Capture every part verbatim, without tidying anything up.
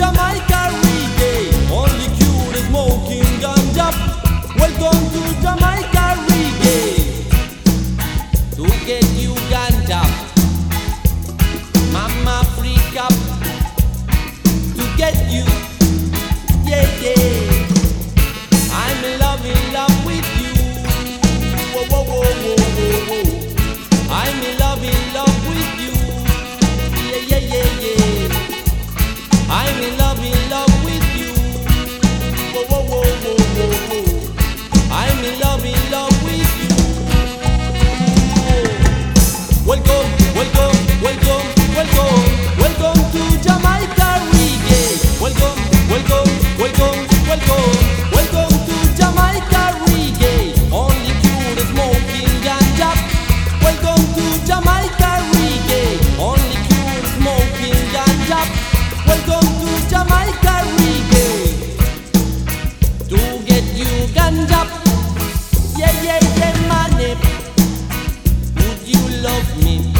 Jamaica reggae, only cure is smoking ganja. Welcome to Jamaica reggae, to get you ganja. Mama Africa, to get you, yeah, yeah. I'm in love, in love with you. Whoa, whoa, whoa, whoa, whoa, whoa. I'm in love, in love with you. Yeah, yeah, yeah, yeah. I'm in love, in love with you. Whoa, whoa, whoa, whoa, whoa, whoa. I'm in love, in love with you. Welcome, welcome, welcome, welcome, welcome to Jamaica reggae. Welcome, welcome, welcome, welcome, welcome to Jamaica reggae. Only cure is smoking ganja. Welcome to Jamaica reggae. Only cure is smoking ganja. Welcome to Jamaica reggae, to get you ganja. Yeah, yeah, yeah, money. Would you love me?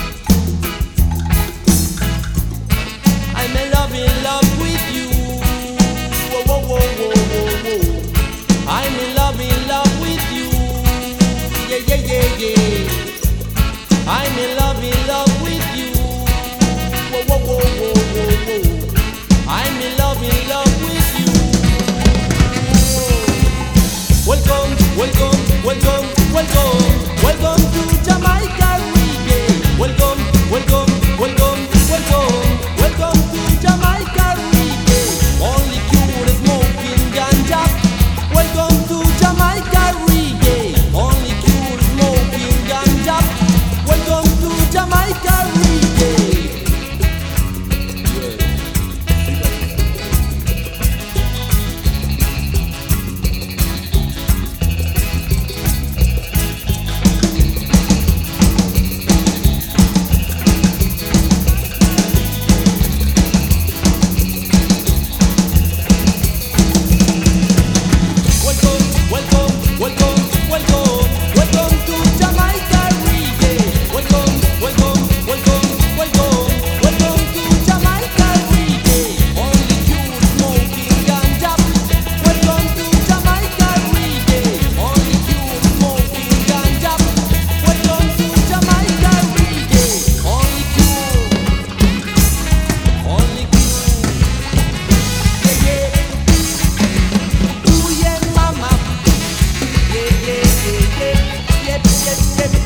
I'm in love, in love with you. Whoa, whoa, whoa, whoa, whoa, whoa. I'm in love, in love with you. Yeah, yeah, yeah, yeah. I'm in love, in love with you. Whoa, whoa, whoa, whoa, whoa, whoa. I'm in love, in love with you. Welcome, welcome, welcome, welcome, welcome to Jamaica reggae. Welcome, welcome, welcome, welcome, welcome to Jamaica reggae. Only cure is smoking ganja. Welcome to Jamaica reggae. Only cure is smoking ganja. Welcome to Jamaica reggae. Yep, yep, yep.